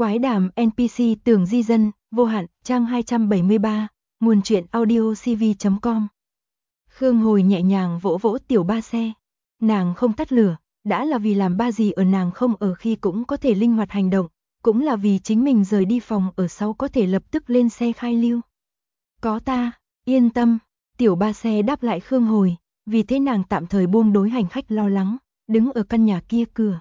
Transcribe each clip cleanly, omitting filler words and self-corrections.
Quái đàm NPC Tường Di Dân, vô hạn, trang 273, nguồn truyện audio cv.com. Khương Hồi nhẹ nhàng vỗ vỗ tiểu ba xe. Nàng không tắt lửa, đã là vì làm ba gì ở nàng không ở khi cũng có thể linh hoạt hành động, cũng là vì chính mình rời đi phòng ở sau có thể lập tức lên xe khai lưu. Có ta, yên tâm, tiểu ba xe đáp lại Khương Hồi, vì thế nàng tạm thời buông đối hành khách lo lắng, đứng ở căn nhà kia cửa.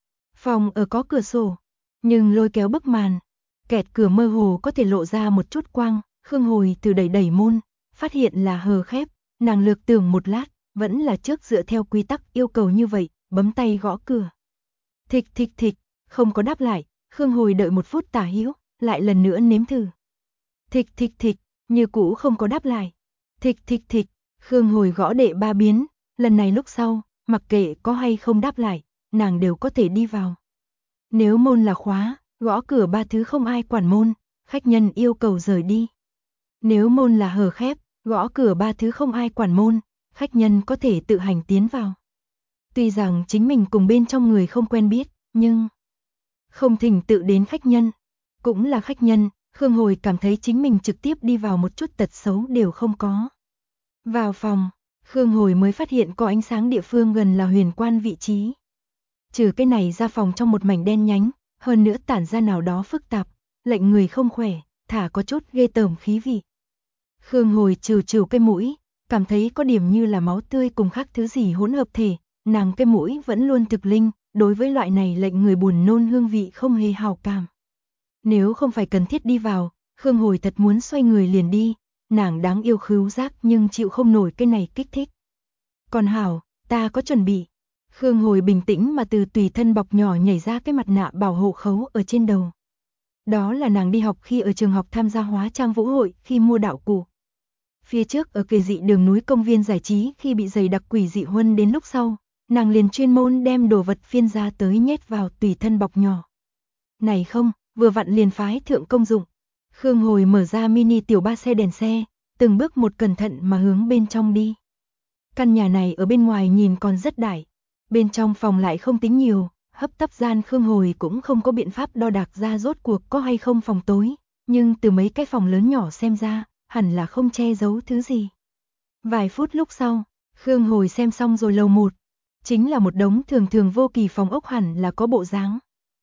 Phòng ở có cửa sổ, nhưng lôi kéo bức màn, kẹt cửa mơ hồ có thể lộ ra một chút quang. Khương Hồi từ đẩy môn, phát hiện là hờ khép, nàng lược tưởng một lát, vẫn là trước dựa theo quy tắc yêu cầu như vậy, bấm tay gõ cửa. Thịch thịch thịch, không có đáp lại, Khương Hồi đợi một phút tả hữu, lại lần nữa nếm thử. Thịch thịch thịch, như cũ không có đáp lại. Thịch thịch thịch, Khương Hồi gõ đệ 3 biến, lần này lúc sau, mặc kệ có hay không đáp lại, nàng đều có thể đi vào. Nếu môn là khóa, gõ cửa 3 thứ không ai quản môn, khách nhân yêu cầu rời đi. Nếu môn là hờ khép, gõ cửa 3 thứ không ai quản môn, khách nhân có thể tự hành tiến vào. Tuy rằng chính mình cùng bên trong người không quen biết, nhưng không thỉnh tự đến khách nhân, cũng là khách nhân. Khương Hồi cảm thấy chính mình trực tiếp đi vào một chút tật xấu đều không có. Vào phòng, Khương Hồi mới phát hiện có ánh sáng địa phương gần là huyền quan vị trí. Trừ cái này ra phòng trong một mảnh đen nhánh, hơn nữa tản ra nào đó phức tạp, lệnh người không khỏe, thả có chút ghê tởm khí vị. Khương Hồi trừ cái mũi, cảm thấy có điểm như là máu tươi cùng khác thứ gì hỗn hợp thể, nàng cái mũi vẫn luôn thực linh, đối với loại này lệnh người buồn nôn hương vị không hề hảo cảm. Nếu không phải cần thiết đi vào, Khương Hồi thật muốn xoay người liền đi, nàng đáng yêu khứu giác nhưng chịu không nổi cái này kích thích. Còn hảo, ta có chuẩn bị. Khương Hồi bình tĩnh mà từ tùy thân bọc nhỏ nhảy ra cái mặt nạ bảo hộ khấu ở trên đầu. Đó là nàng đi học khi ở trường học tham gia hóa trang vũ hội khi mua đạo cụ. Phía trước ở kỳ dị đường núi công viên giải trí khi bị dày đặc quỷ dị huân đến lúc sau, nàng liền chuyên môn đem đồ vật phiên ra tới nhét vào tùy thân bọc nhỏ. Này không, vừa vặn liền phái thượng công dụng. Khương Hồi mở ra mini tiểu ba xe đèn xe, từng bước một cẩn thận mà hướng bên trong đi. Căn nhà này ở bên ngoài nhìn còn rất đại, bên trong phòng lại không tính nhiều, hấp tấp gian Khương Hồi cũng không có biện pháp đo đạc ra rốt cuộc có hay không phòng tối, nhưng từ mấy cái phòng lớn nhỏ xem ra, hẳn là không che giấu thứ gì. Vài phút lúc sau, Khương Hồi xem xong rồi lầu 1, chính là một đống thường vô kỳ phòng ốc hẳn là có bộ dáng.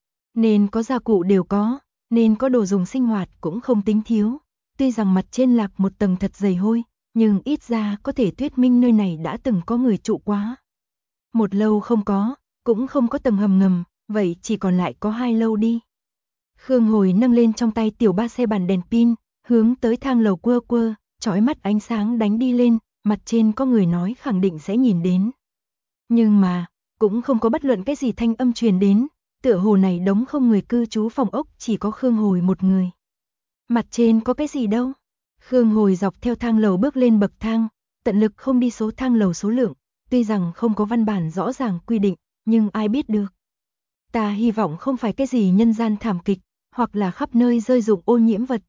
Nên có gia cụ đều có, nên có đồ dùng sinh hoạt cũng không tính thiếu, tuy rằng mặt trên lạc một tầng thật dày hôi, nhưng ít ra có thể thuyết minh nơi này đã từng có người trụ quá. Một lâu không có, cũng không có tầng hầm ngầm, vậy chỉ còn lại có 2 lâu đi. Khương Hồi nâng lên trong tay tiểu ba xe bàn đèn pin, hướng tới thang lầu quơ, chói mắt ánh sáng đánh đi lên, mặt trên có người nói khẳng định sẽ nhìn đến. Nhưng mà, cũng không có bất luận cái gì thanh âm truyền đến, tựa hồ này đống không người cư trú phòng ốc chỉ có Khương Hồi một người. Mặt trên có cái gì đâu? Khương Hồi dọc theo thang lầu bước lên bậc thang, tận lực không đi số thang lầu số lượng, tuy rằng không có văn bản rõ ràng quy định, nhưng ai biết được. Ta hy vọng không phải cái gì nhân gian thảm kịch, hoặc là khắp nơi rơi dụng ô nhiễm vật,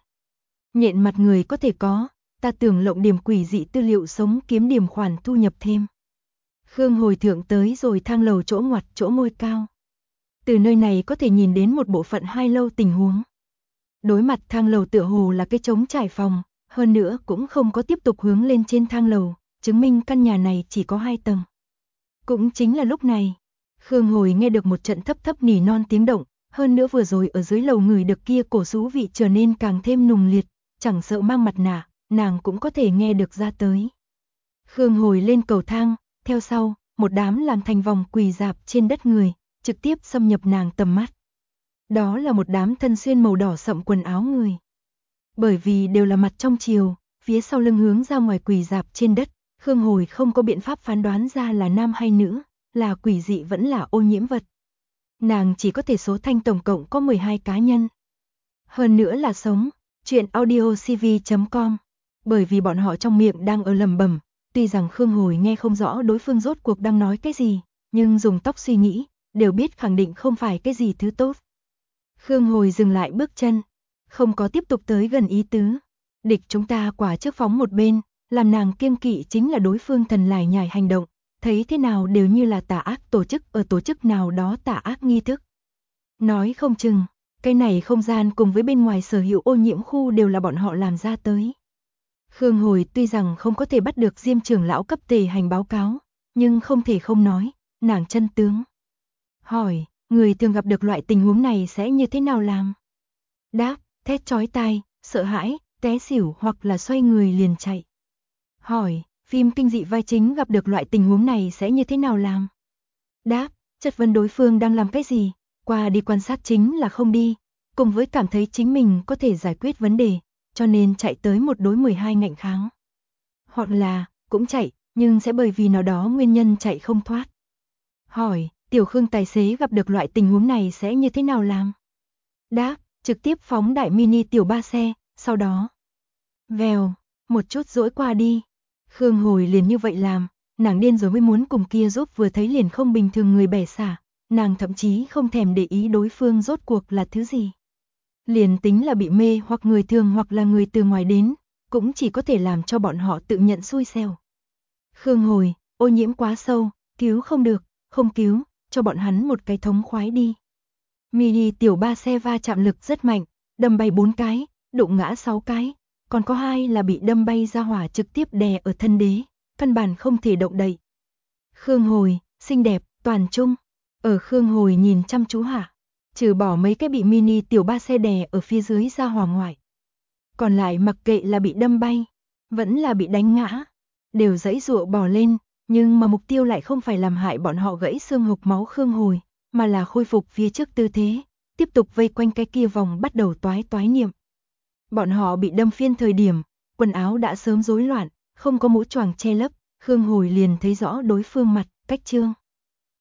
nhện mặt người có thể có, ta tưởng lộng điểm quỷ dị tư liệu sống kiếm điểm khoản thu nhập thêm. Khương Hồi thượng tới rồi thang lầu chỗ ngoặt chỗ ngôi cao. Từ nơi này có thể nhìn đến một bộ phận 2 lâu tình huống. Đối mặt thang lầu tựa hồ là cái trống trải phòng, hơn nữa cũng không có tiếp tục hướng lên trên thang lầu, chứng minh căn nhà này chỉ có 2 tầng. Cũng chính là lúc này, Khương Hồi nghe được một trận thấp nỉ non tiếng động, hơn nữa vừa rồi ở dưới lầu người được kia cổ xú vị trở nên càng thêm nùng liệt, chẳng sợ mang mặt nạ, nàng cũng có thể nghe được ra tới. Khương Hồi lên cầu thang, theo sau, một đám làm thành vòng quỳ rạp trên đất người, trực tiếp xâm nhập nàng tầm mắt. Đó là một đám thân xuyên màu đỏ sậm quần áo người. Bởi vì đều là mặt trong chiều, phía sau lưng hướng ra ngoài quỳ rạp trên đất, Khương Hồi không có biện pháp phán đoán ra là nam hay nữ, là quỷ dị vẫn là ô nhiễm vật. Nàng chỉ có thể số thanh tổng cộng có 12 cá nhân. Hơn nữa là sống, chuyện audio cv.com. Bởi vì bọn họ trong miệng đang ở lầm bẩm, tuy rằng Khương Hồi nghe không rõ đối phương rốt cuộc đang nói cái gì, nhưng dùng tóc suy nghĩ, đều biết khẳng định không phải cái gì thứ tốt. Khương Hồi dừng lại bước chân, không có tiếp tục tới gần ý tứ. Địch chúng ta quả trước phóng một bên, làm nàng kiêng kỵ chính là đối phương thần lải nhải hành động, thấy thế nào đều như là tà ác tổ chức ở tổ chức nào đó tà ác nghi thức. Nói không chừng, Cái này không gian cùng với bên ngoài sở hữu ô nhiễm khu đều là bọn họ làm ra tới. Khương Hồi tuy rằng không có thể bắt được Diêm trưởng lão cấp tề hành báo cáo, nhưng không thể không nói, nàng chân tướng. Hỏi, người thường gặp được loại tình huống này sẽ như thế nào làm? Đáp, thét chói tai, sợ hãi, té xỉu hoặc là xoay người liền chạy. Hỏi, phim kinh dị vai chính gặp được loại tình huống này sẽ như thế nào làm? Đáp, chất vấn đối phương đang làm cái gì, qua đi quan sát chính là không đi, cùng với cảm thấy chính mình có thể giải quyết vấn đề, cho nên chạy tới 1 đối 12 ngạnh kháng. Hoặc là, cũng chạy, nhưng sẽ bởi vì nào đó nguyên nhân chạy không thoát. Hỏi, Tiểu Khương tài xế gặp được loại tình huống này sẽ như thế nào làm? Đáp, trực tiếp phóng đại mini tiểu ba xe, sau đó vèo, một chút dỗi qua đi. Khương Hồi liền như vậy làm, nàng điên rồi mới muốn cùng kia giúp vừa thấy liền không bình thường người bẻ xả, nàng thậm chí không thèm để ý đối phương rốt cuộc là thứ gì. Liền tính là bị mê hoặc người thường hoặc là người từ ngoài đến, cũng chỉ có thể làm cho bọn họ tự nhận xui xẻo. Khương Hồi, ô nhiễm quá sâu, cứu không được, không cứu, cho bọn hắn một cái thống khoái đi. Mini tiểu ba xe va chạm lực rất mạnh, đâm bay 4 cái, đụng ngã 6 cái, còn có 2 là bị đâm bay ra hỏa trực tiếp đè ở thân đế, căn bản không thể động đậy. Khương Hồi, xinh đẹp, toàn trung. Ở Khương Hồi nhìn chăm chú hạ, trừ bỏ mấy cái bị mini tiểu ba xe đè ở phía dưới ra hỏa ngoại. Còn lại mặc kệ là bị đâm bay, vẫn là bị đánh ngã, đều giãy giụa bò lên, nhưng mà mục tiêu lại không phải làm hại bọn họ gãy xương hộc máu Khương Hồi, mà là khôi phục phía trước tư thế, tiếp tục vây quanh cái kia vòng bắt đầu toái toái niệm. Bọn họ bị đâm phiên thời điểm, quần áo đã sớm rối loạn, không có mũ choàng che lấp, Khương Hồi liền thấy rõ đối phương mặt, cách trương.